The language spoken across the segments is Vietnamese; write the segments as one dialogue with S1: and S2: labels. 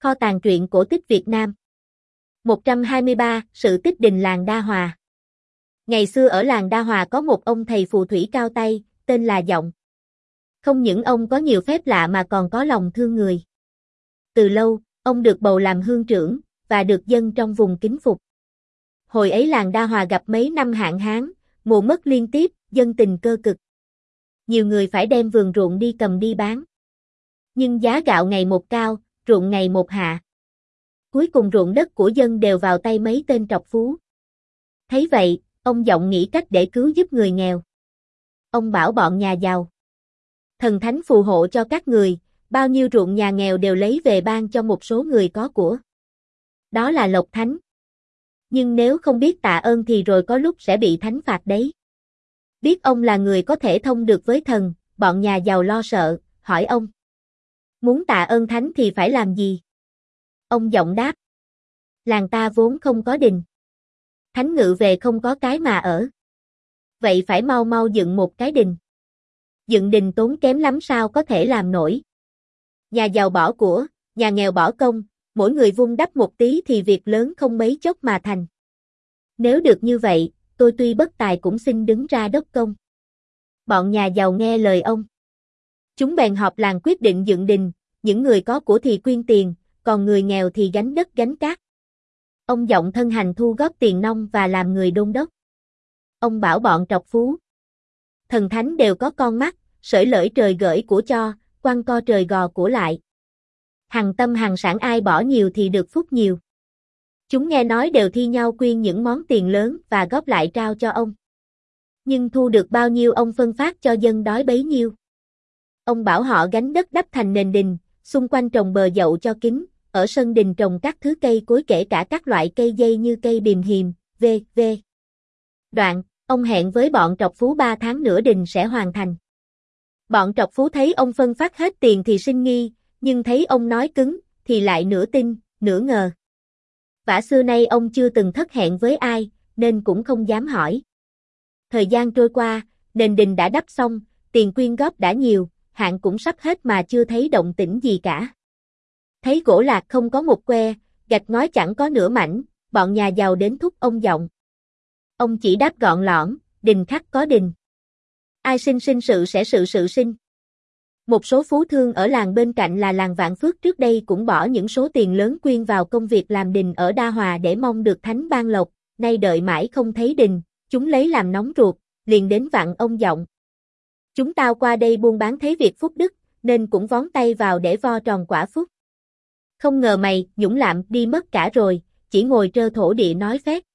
S1: Kho tàng truyện cổ tích Việt Nam. 123. Sự tích đình làng Đa Hòa. Ngày xưa ở làng Đa Hòa có một ông thầy phù thủy cao tay, tên là Giọng. Không những ông có nhiều phép lạ mà còn có lòng thương người. Từ lâu, ông được bầu làm hương trưởng, và được dân trong vùng kính phục. Hồi ấy làng Đa Hòa gặp mấy năm hạn hán, mùa mất liên tiếp, dân tình cơ cực. Nhiều người phải đem vườn ruộng đi cầm đi bán. Nhưng giá gạo ngày một cao, ruộng ngày một hạ. Cuối cùng ruộng đất của dân đều vào tay mấy tên trọc phú. Thấy vậy, ông Giọng nghĩ cách để cứu giúp người nghèo. Ông bảo bọn nhà giàu: thần thánh phù hộ cho các người, bao nhiêu ruộng nhà nghèo đều lấy về ban cho một số người có của. Đó là lộc thánh. Nhưng nếu không biết tạ ơn thì rồi có lúc sẽ bị thánh phạt đấy. Biết ông là người có thể thông được với thần, bọn nhà giàu lo sợ, hỏi ông: muốn tạ ơn thánh thì phải làm gì? Ông Giọng đáp: làng ta vốn không có đình. Thánh ngự về không có cái mà ở. Vậy phải mau mau dựng một cái đình. Dựng đình tốn kém lắm sao có thể làm nổi. Nhà giàu bỏ của, nhà nghèo bỏ công, mỗi người vun đắp một tí thì việc lớn không mấy chốc mà thành. Nếu được như vậy, tôi tuy bất tài cũng xin đứng ra đốc công. Bọn nhà giàu nghe lời ông. Chúng bèn họp làng quyết định dựng đình, những người có của thì quyên tiền, còn người nghèo thì gánh đất gánh cát. Ông Giọng thân hành thu góp tiền nong và làm người đôn đốc. Ông bảo bọn trọc phú: thần thánh đều có con mắt, sởi lởi trời gởi của cho, quăng co trời gò của lại. Hằng tâm hằng sản ai bỏ nhiều thì được phúc nhiều. Chúng nghe nói đều thi nhau quyên những món tiền lớn và góp lại trao cho ông. Nhưng thu được bao nhiêu ông phân phát cho dân đói bấy nhiêu. Ông bảo họ gánh đất đắp thành nền đình, xung quanh trồng bờ dậu cho kín, ở sân đình trồng các thứ cây cối kể cả các loại cây dây như cây bìm hiềm, v.v. Đoạn, ông hẹn với bọn trọc phú 3 tháng nữa đình sẽ hoàn thành. Bọn trọc phú thấy ông phân phát hết tiền thì sinh nghi, nhưng thấy ông nói cứng, thì lại nửa tin, nửa ngờ. Vả xưa nay ông chưa từng thất hẹn với ai, nên cũng không dám hỏi. Thời gian trôi qua, nền đình đã đắp xong, tiền quyên góp đã nhiều, hạn cũng sắp hết mà chưa thấy động tĩnh gì cả. Thấy gỗ lạc không có một que, gạch ngói chẳng có nửa mảnh, bọn nhà giàu đến thúc ông Giọng. Ông chỉ đáp gọn lõn: đình khắc có đình. Ai sinh sinh sự sẽ sự sinh. Một số phú thương ở làng bên cạnh là làng Vạn Phước trước đây cũng bỏ những số tiền lớn quyên vào công việc làm đình ở Đa Hòa để mong được thánh ban lộc, nay đợi mãi không thấy đình, chúng lấy làm nóng ruột, liền đến vặn ông Giọng. Chúng tao qua đây buôn bán thấy việc phúc đức, nên cũng vón tay vào để vo tròn quả phúc. Không ngờ mày, nhũng lạm, đi mất cả rồi, chỉ ngồi trơ thổ địa nói phét.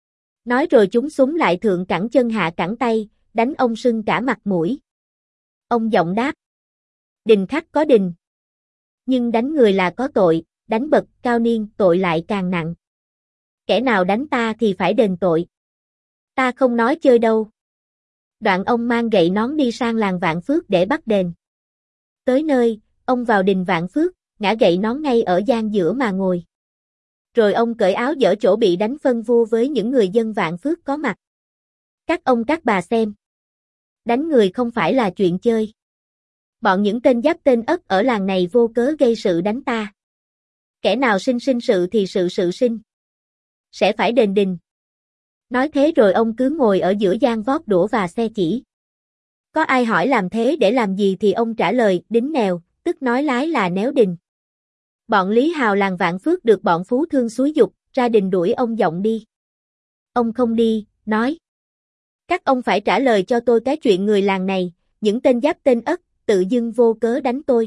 S1: Nói rồi chúng súng lại thượng cẳng chân hạ cẳng tay, đánh ông sưng cả mặt mũi. Ông Giọng đáp: đình khắc có đình. Nhưng đánh người là có tội, đánh bậc cao niên tội lại càng nặng. Kẻ nào đánh ta thì phải đền tội. Ta không nói chơi đâu. Đoạn ông mang gậy nón đi sang làng Vạn Phước để bắt đền. Tới nơi, ông vào đình Vạn Phước, ngã gậy nón ngay ở gian giữa mà ngồi. Rồi ông cởi áo dở chỗ bị đánh phân vua với những người dân Vạn Phước có mặt. Các ông các bà xem. Đánh người không phải là chuyện chơi. Bọn những tên giáp tên ất ở làng này vô cớ gây sự đánh ta. Kẻ nào sinh sự thì sự sinh. Sẽ phải đền đình. Nói thế rồi ông cứ ngồi ở giữa gian vót đũa và xe chỉ. Có ai hỏi làm thế để làm gì thì ông trả lời đính nèo, tức nói lái là néo đình. Bọn Lý Hào làng Vạn Phước được bọn phú thương xúi giục, ra đình đuổi ông Giọng đi. Ông không đi, nói: các ông phải trả lời cho tôi cái chuyện người làng này, những tên giáp tên ất, tự dưng vô cớ đánh tôi.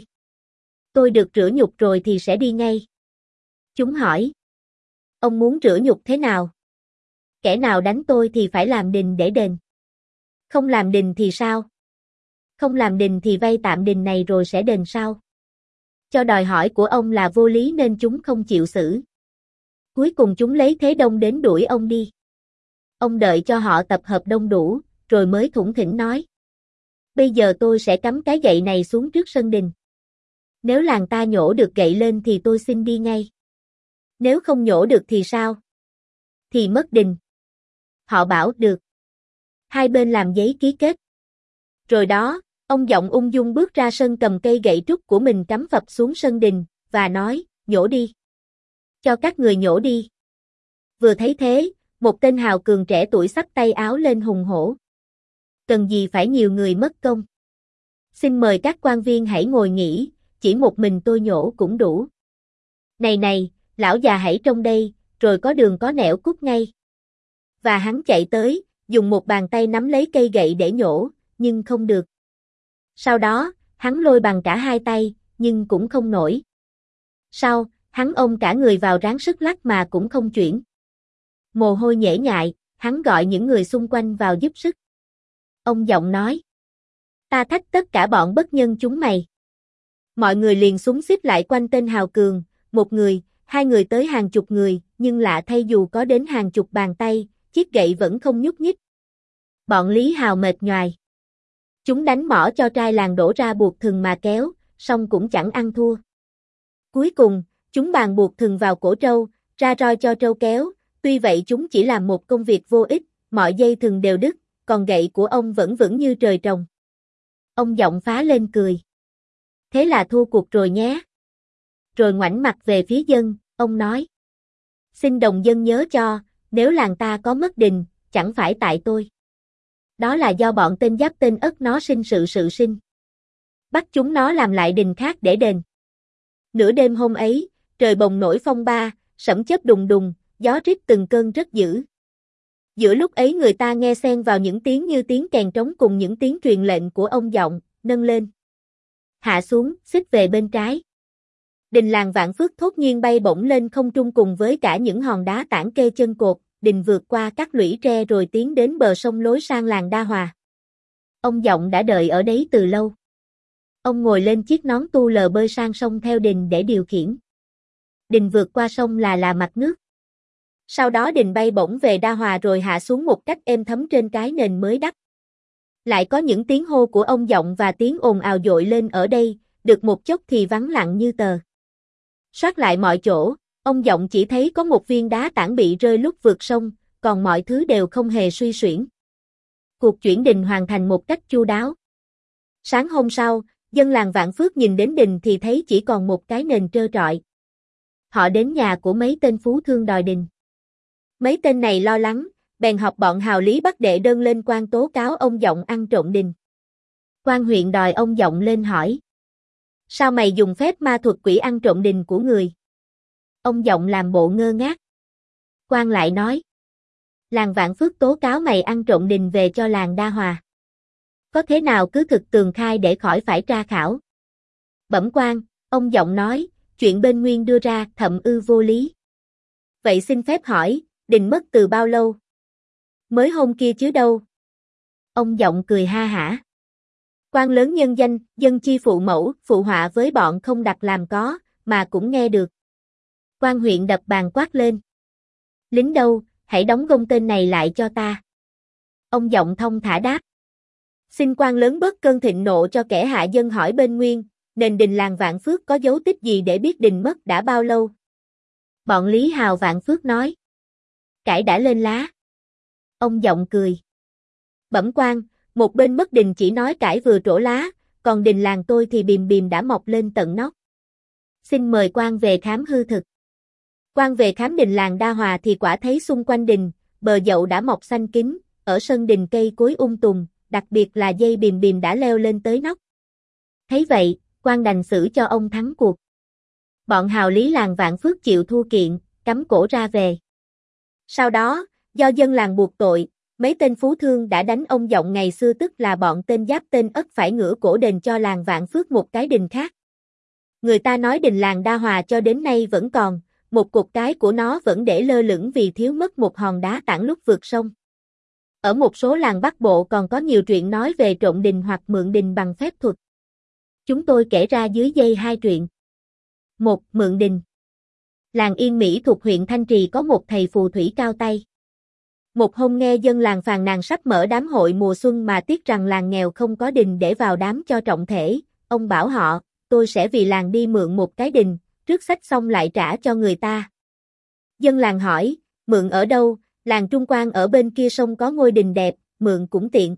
S1: Tôi được rửa nhục rồi thì sẽ đi ngay. Chúng hỏi: ông muốn rửa nhục thế nào? Kẻ nào đánh tôi thì phải làm đình để đền. Không làm đình thì sao? Không làm đình thì vay tạm đình này rồi sẽ đền sau. Cho đòi hỏi của ông là vô lý nên chúng không chịu xử. Cuối cùng chúng lấy thế đông đến đuổi ông đi. Ông đợi cho họ tập hợp đông đủ, rồi mới thủng thỉnh nói: bây giờ tôi sẽ cắm cái gậy này xuống trước sân đình. Nếu làng ta nhổ được gậy lên thì tôi xin đi ngay. Nếu không nhổ được thì sao? Thì mất đình. Họ bảo được. Hai bên làm giấy ký kết. Rồi đó, ông Giọng ung dung bước ra sân cầm cây gậy trúc của mình cắm phập xuống sân đình, và nói: nhổ đi. Cho các người nhổ đi. Vừa thấy thế, một tên hào cường trẻ tuổi xách tay áo lên hùng hổ. Cần gì phải nhiều người mất công. Xin mời các quan viên hãy ngồi nghỉ, chỉ một mình tôi nhổ cũng đủ. Này này, lão già hãy trông đây, rồi có đường có nẻo cút ngay. Và hắn chạy tới, dùng một bàn tay nắm lấy cây gậy để nhổ, nhưng không được. Sau đó, hắn lôi bằng cả hai tay, nhưng cũng không nổi. Sau, hắn ôm cả người vào ráng sức lắc mà cũng không chuyển. Mồ hôi nhễ nhại, hắn gọi những người xung quanh vào giúp sức. Ông giọng nói. Ta thách tất cả bọn bất nhân chúng mày. Mọi người liền xúm xít lại quanh tên hào cường, một người, hai người tới hàng chục người, nhưng lạ thay dù có đến hàng chục bàn tay, chiếc gậy vẫn không nhúc nhích. Bọn Lý Hào mệt nhoài. Chúng đánh mỏ cho trai làng đổ ra buộc thừng mà kéo, song cũng chẳng ăn thua. Cuối cùng, chúng bàn buộc thừng vào cổ trâu, ra roi cho trâu kéo, tuy vậy chúng chỉ làm một công việc vô ích, mọi dây thừng đều đứt, còn gậy của ông vẫn vững như trời trồng. Ông giọng phá lên cười. Thế là thua cuộc rồi nhé. Rồi ngoảnh mặt về phía dân, ông nói. Xin đồng dân nhớ cho, nếu làng ta có mất đình, chẳng phải tại tôi. Đó là do bọn tên Giáp tên Ất nó sinh sự sinh. Bắt chúng nó làm lại đình khác để đền. Nửa đêm hôm ấy, trời bồng nổi phong ba, sẫm chớp đùng đùng, gió rít từng cơn rất dữ. Giữa lúc ấy người ta nghe xen vào những tiếng như tiếng kèn trống cùng những tiếng truyền lệnh của ông giọng, nâng lên. Hạ xuống, xích về bên trái. Đình làng Vạn Phước thốt nhiên bay bổng lên không trung cùng với cả những hòn đá tảng kê chân cột, đình vượt qua các lũy tre rồi tiến đến bờ sông lối sang làng Đa Hòa. Ông giọng đã đợi ở đấy từ lâu. Ông ngồi lên chiếc nón tu lờ bơi sang sông theo đình để điều khiển. Đình vượt qua sông là mặt nước. Sau đó đình bay bổng về Đa Hòa rồi hạ xuống một cách êm thấm trên cái nền mới đắp. Lại có những tiếng hô của ông giọng và tiếng ồn ào dội lên ở đây, được một chốc thì vắng lặng như tờ. Soát lại mọi chỗ, ông giọng chỉ thấy có một viên đá tảng bị rơi lúc vượt sông, còn mọi thứ đều không hề suy xuyển. Cuộc chuyển đình hoàn thành một cách chu đáo. Sáng hôm sau, dân làng Vạn Phước nhìn đến đình thì thấy chỉ còn một cái nền trơ trọi. Họ đến nhà của mấy tên phú thương đòi đình. Mấy tên này lo lắng, bèn họp bọn hào lý bắt đệ đơn lên quan tố cáo ông giọng ăn trộm đình. Quan huyện đòi ông giọng lên hỏi. Sao mày dùng phép ma thuật quỷ ăn trộm đình của người? Ông giọng làm bộ ngơ ngác. Quan lại nói. Làng Vạn Phước tố cáo mày ăn trộm đình về cho làng Đa Hòa. Có thế nào cứ thực tường khai để khỏi phải tra khảo. Bẩm quan, ông giọng nói, chuyện bên Nguyên đưa ra thậm ư vô lý. Vậy xin phép hỏi, đình mất từ bao lâu? Mới hôm kia chứ đâu. Ông giọng cười ha hả. Quan lớn nhân danh, dân chi phụ mẫu, phụ họa với bọn không đặt làm có, mà cũng nghe được. Quan huyện đập bàn quát lên. Lính đâu, hãy đóng gông tên này lại cho ta. Ông giọng thông thả đáp. Xin quan lớn bớt cơn thịnh nộ cho kẻ hạ dân hỏi bên Nguyên, nền đình làng Vạn Phước có dấu tích gì để biết đình mất đã bao lâu? Bọn Lý Hào Vạn Phước nói. Cải đã lên lá. Ông giọng cười. Bẩm quan, một bên mất đình chỉ nói cải vừa trổ lá, còn đình làng tôi thì bìm bìm đã mọc lên tận nóc. Xin mời quan về khám hư thực. Quan về khám đình làng Đa Hòa thì quả thấy xung quanh đình, bờ dậu đã mọc xanh kín, ở sân đình cây cối tùng, đặc biệt là dây bìm bìm đã leo lên tới nóc. Thấy vậy, quan đành xử cho ông thắng cuộc. Bọn hào lý làng Vạn Phước chịu thua kiện, cắm cổ ra về. Sau đó, do dân làng buộc tội, mấy tên phú thương đã đánh ông giọng ngày xưa tức là bọn tên Giáp tên Ất phải ngửa cổ đền cho làng Vạn Phước một cái đình khác. Người ta nói đình làng Đa Hòa cho đến nay vẫn còn, một cột cái của nó vẫn để lơ lửng vì thiếu mất một hòn đá tảng lúc vượt sông. Ở một số làng Bắc Bộ còn có nhiều chuyện nói về trộm đình hoặc mượn đình bằng phép thuật. Chúng tôi kể ra dưới đây hai chuyện. 1. Mượn đình. Làng Yên Mỹ thuộc huyện Thanh Trì có một thầy phù thủy cao tay. Một hôm nghe dân làng phàn nàn sắp mở đám hội mùa xuân mà tiếc rằng làng nghèo không có đình để vào đám cho trọng thể, ông bảo họ, tôi sẽ vì làng đi mượn một cái đình, trước xách xong lại trả cho người ta. Dân làng hỏi, mượn ở đâu, làng Trung Quan ở bên kia sông có ngôi đình đẹp, mượn cũng tiện.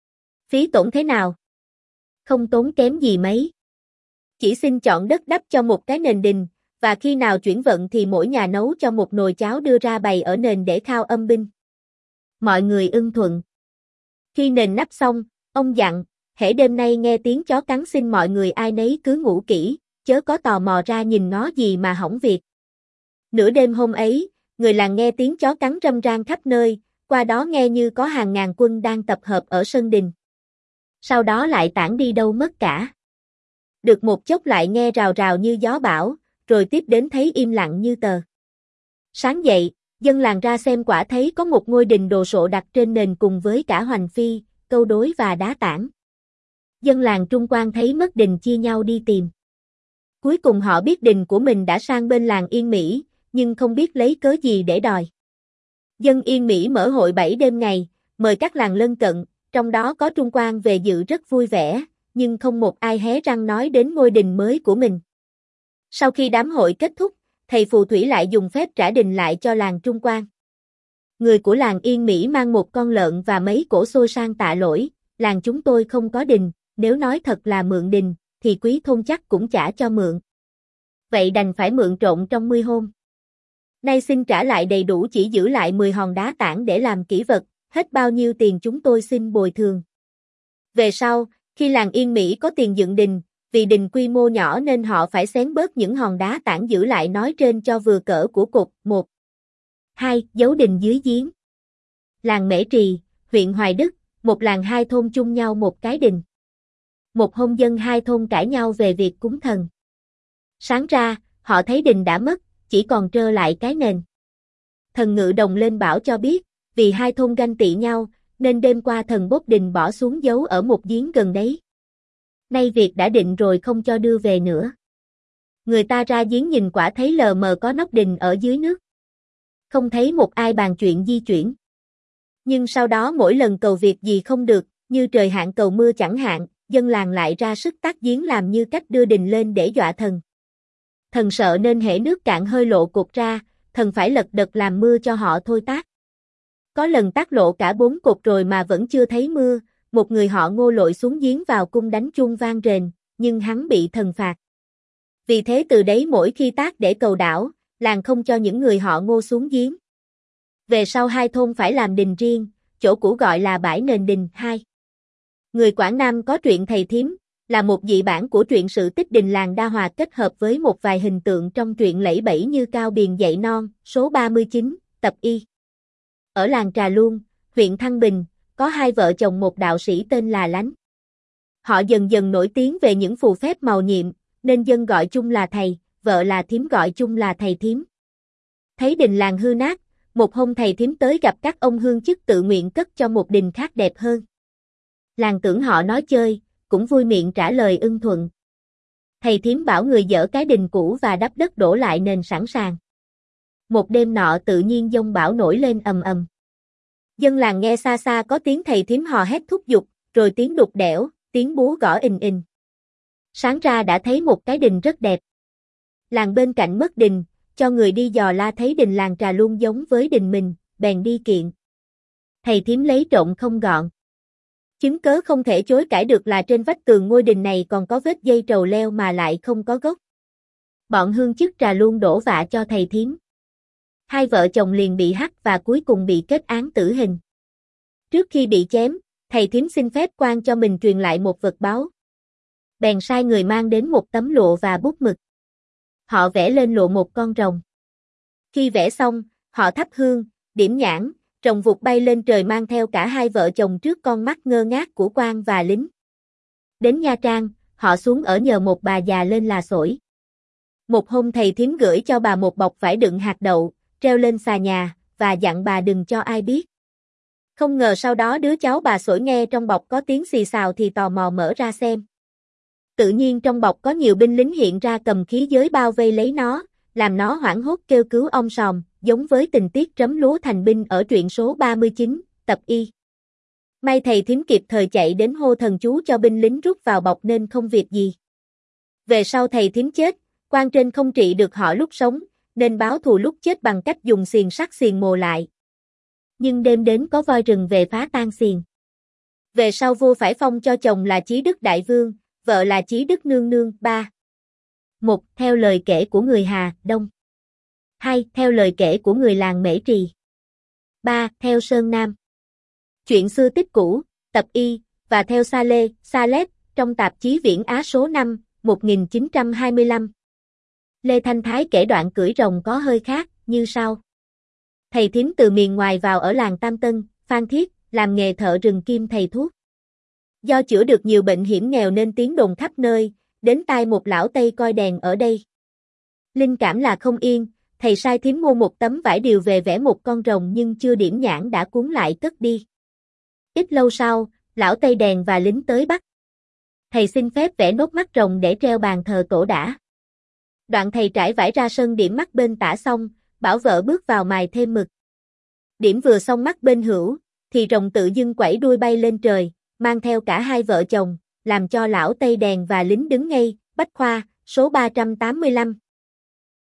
S1: Phí tổn thế nào? Không tốn kém gì mấy. Chỉ xin chọn đất đắp cho một cái nền đình, và khi nào chuyển vận thì mỗi nhà nấu cho một nồi cháo đưa ra bày ở nền để khao âm binh. Mọi người ưng thuận. Khi nền nắp xong, ông dặn, hễ đêm nay nghe tiếng chó cắn xin mọi người ai nấy cứ ngủ kỹ, chớ có tò mò ra nhìn ngó gì mà hỏng việc. Nửa đêm hôm ấy, người làng nghe tiếng chó cắn râm ran khắp nơi, qua đó nghe như có hàng ngàn quân đang tập hợp ở sân đình. Sau đó lại tản đi đâu mất cả. Được một chốc lại nghe rào rào như gió bão, rồi tiếp đến thấy im lặng như tờ. Sáng dậy, dân làng ra xem quả thấy có một ngôi đình đồ sộ đặt trên nền cùng với cả hoành phi, câu đối và đá tảng. Dân làng Trung Quan thấy mất đình chia nhau đi tìm. Cuối cùng họ biết đình của mình đã sang bên làng Yên Mỹ, nhưng không biết lấy cớ gì để đòi. Dân Yên Mỹ mở hội 7 đêm ngày, mời các làng lân cận, trong đó có Trung Quan về dự rất vui vẻ, nhưng không một ai hé răng nói đến ngôi đình mới của mình. Sau khi đám hội kết thúc, thầy phù thủy lại dùng phép trả đình lại cho làng Trung Quan. Người của làng Yên Mỹ mang một con lợn và mấy cỗ xôi sang tạ lỗi, làng chúng tôi không có đình, nếu nói thật là mượn đình, thì quý thôn chắc cũng trả cho mượn. Vậy đành phải mượn trộn trong 10 hôm. Nay xin trả lại đầy đủ, chỉ giữ lại 10 hòn đá tảng để làm kỷ vật, hết bao nhiêu tiền chúng tôi xin bồi thường. Về sau, khi làng Yên Mỹ có tiền dựng đình, vì đình quy mô nhỏ nên họ phải xén bớt những hòn đá tảng giữ lại nói trên cho vừa cỡ của cột. 1. 2. Giấu đình dưới giếng. Làng Mễ Trì, huyện Hoài Đức, một làng hai thôn chung nhau một cái đình. Một hôm dân hai thôn cãi nhau về việc cúng thần. Sáng ra, họ thấy đình đã mất, chỉ còn trơ lại cái nền. Thần Ngự Đồng lên bảo cho biết, vì hai thôn ganh tị nhau, nên đêm qua thần bốc đình bỏ xuống giấu ở một giếng gần đấy. Nay việc đã định rồi không cho đưa về nữa. Người ta ra giếng nhìn quả thấy lờ mờ có nóc đình ở dưới nước. Không thấy một ai bàn chuyện di chuyển. Nhưng sau đó mỗi lần cầu việc gì không được, như trời hạn cầu mưa chẳng hạn, dân làng lại ra sức tát giếng làm như cách đưa đình lên để dọa thần. Thần sợ nên hễ nước cạn hơi lộ cột ra, thần phải lật đật làm mưa cho họ thôi tát. Có lần tát lộ cả 4 cột rồi mà vẫn chưa thấy mưa, một người họ Ngô lội xuống giếng vào cung đánh chuông vang rền, nhưng hắn bị thần phạt. Vì thế từ đấy mỗi khi tát để cầu đảo, làng không cho những người họ Ngô xuống giếng. Về sau hai thôn phải làm đình riêng, chỗ cũ gọi là bãi nền đình. 2. Người Quảng Nam có truyện Thầy Thím, là một dị bản của truyện sự tích đình làng Đa Hòa kết hợp với một vài hình tượng trong truyện lẫy bẫy như Cao Biền Dậy Non, số 39, tập Y. Ở làng Trà Luông, huyện Thăng Bình, có hai vợ chồng một đạo sĩ tên là Lánh. Họ dần dần nổi tiếng về những phù phép màu nhiệm, nên dân gọi chung là thầy, vợ là thím gọi chung là thầy thím. Thấy đình làng hư nát, một hôm thầy thím tới gặp các ông hương chức tự nguyện cất cho một đình khác đẹp hơn. Làng tưởng họ nói chơi, cũng vui miệng trả lời ưng thuận. Thầy thím bảo người dỡ cái đình cũ và đắp đất đổ lại nền sẵn sàng. Một đêm nọ tự nhiên giông bão nổi lên ầm ầm. Dân làng nghe xa xa có tiếng thầy thím hò hét thúc giục, rồi tiếng đục đẽo, tiếng búa gõ ình ình. Sáng ra đã thấy một cái đình rất đẹp. Làng bên cạnh mất đình, cho người đi dò la thấy đình làng Trà Luông giống với đình mình, bèn đi kiện. Thầy thím lấy trộm không gọn. Chứng cớ không thể chối cãi được là trên vách tường ngôi đình này còn có vết dây trầu leo mà lại không có gốc. Bọn hương chức Trà Luông đổ vạ cho thầy thím. Hai vợ chồng liền bị hắt và cuối cùng bị kết án tử hình. Trước khi bị chém, thầy thím xin phép quan cho mình truyền lại một vật báu. Bèn sai người mang đến một tấm lụa và bút mực. Họ vẽ lên lụa một con rồng. Khi vẽ xong, họ thắp hương, điểm nhãn, rồng vụt bay lên trời mang theo cả hai vợ chồng trước con mắt ngơ ngác của quan và lính. Đến Nha Trang, họ xuống ở nhờ một bà già lên là sổi. Một hôm thầy thím gửi cho bà một bọc vải đựng hạt đậu, treo lên xà nhà, và dặn bà đừng cho ai biết. Không ngờ sau đó đứa cháu bà sổi nghe trong bọc có tiếng xì xào thì tò mò mở ra xem. Tự nhiên trong bọc có nhiều binh lính hiện ra cầm khí giới bao vây lấy nó, làm nó hoảng hốt kêu cứu om sòm, giống với tình tiết trấm lúa thành binh ở truyện số 39, tập Y. May thầy thím kịp thời chạy đến hô thần chú cho binh lính rút vào bọc nên không việc gì. Về sau thầy thím chết, quan trên không trị được họ lúc sống, nên báo thù lúc chết bằng cách dùng xiềng sắt xiềng mồ lại. Nhưng đêm đến có voi rừng về phá tan xiềng. Về sau vua phải phong cho chồng là Chí Đức Đại Vương, vợ là Chí Đức Nương Nương. 3. 1. Theo lời kể của người Hà, Đông. 2. Theo lời kể của người làng Mễ Trì. 3. Theo Sơn Nam. Chuyện xưa tích cũ, tập Y, và theo Saleh, trong tạp chí Viễn Á số 5, 1925. Lê Thanh Thái kể đoạn cưỡi rồng có hơi khác, như sau. Thầy thím từ miền ngoài vào ở làng Tam Tân, Phan Thiết, làm nghề thợ rừng kim thầy thuốc. Do chữa được nhiều bệnh hiểm nghèo nên tiếng đồn khắp nơi, đến tai một lão Tây coi đèn ở đây. Linh cảm là không yên, thầy sai thím mua một tấm vải điều về vẽ một con rồng nhưng chưa điểm nhãn đã cuốn lại cất đi. Ít lâu sau, lão Tây đèn và lính tới bắt. Thầy xin phép vẽ nốt mắt rồng để treo bàn thờ tổ đã. Đoạn thầy trải vải ra sân điểm mắt bên tả xong, bảo vợ bước vào mài thêm mực. Điểm vừa xong mắt bên hữu, thì rồng tự dưng quẩy đuôi bay lên trời, mang theo cả hai vợ chồng, làm cho lão Tây đèn và lính đứng ngay. Bách Khoa, số 385.